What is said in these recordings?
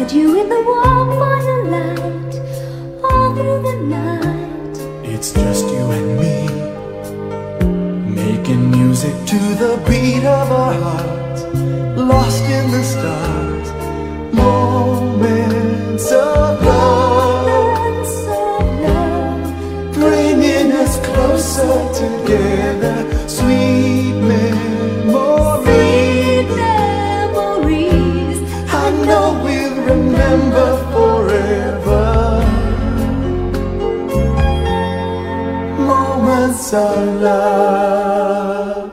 beside you in the warm firelight, all through the night. It's just you and me, making music to the beat of our hearts, lost in the stars, moments of love, bringing us closer together, sweet memories. I know we'll remember forever, moments of love.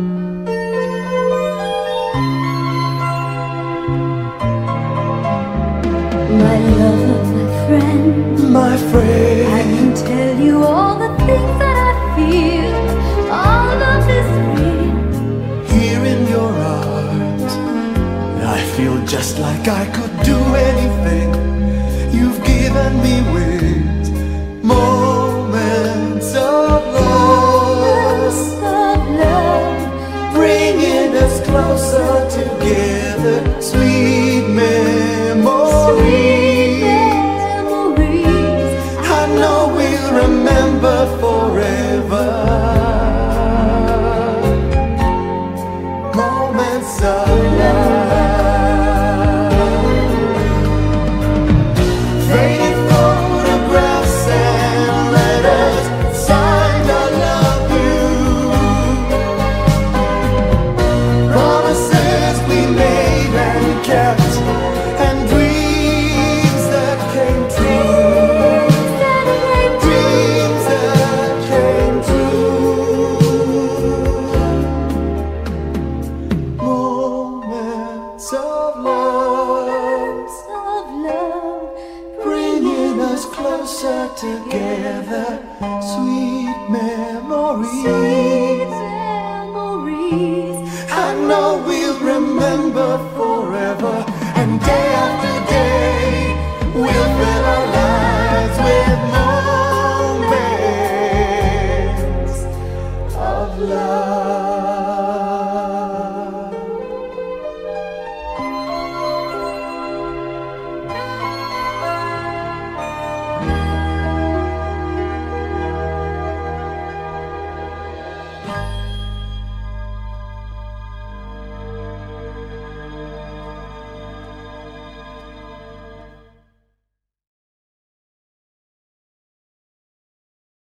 My love, my friend, my friend, I can tell you all the things that I feel. All of this real. Here in your arms, I feel just like I could do anything. You've given me wings, moments of love, bringing us closer together, sweet memories. I know we'll remember forever, moments of love. Faded photographs and letters, signed I love you. Promises we made and kept, and dreams that came true. Dreams that came true. Moments of love, bringing us closer together, sweet memories. I know we'll remember forever, and day after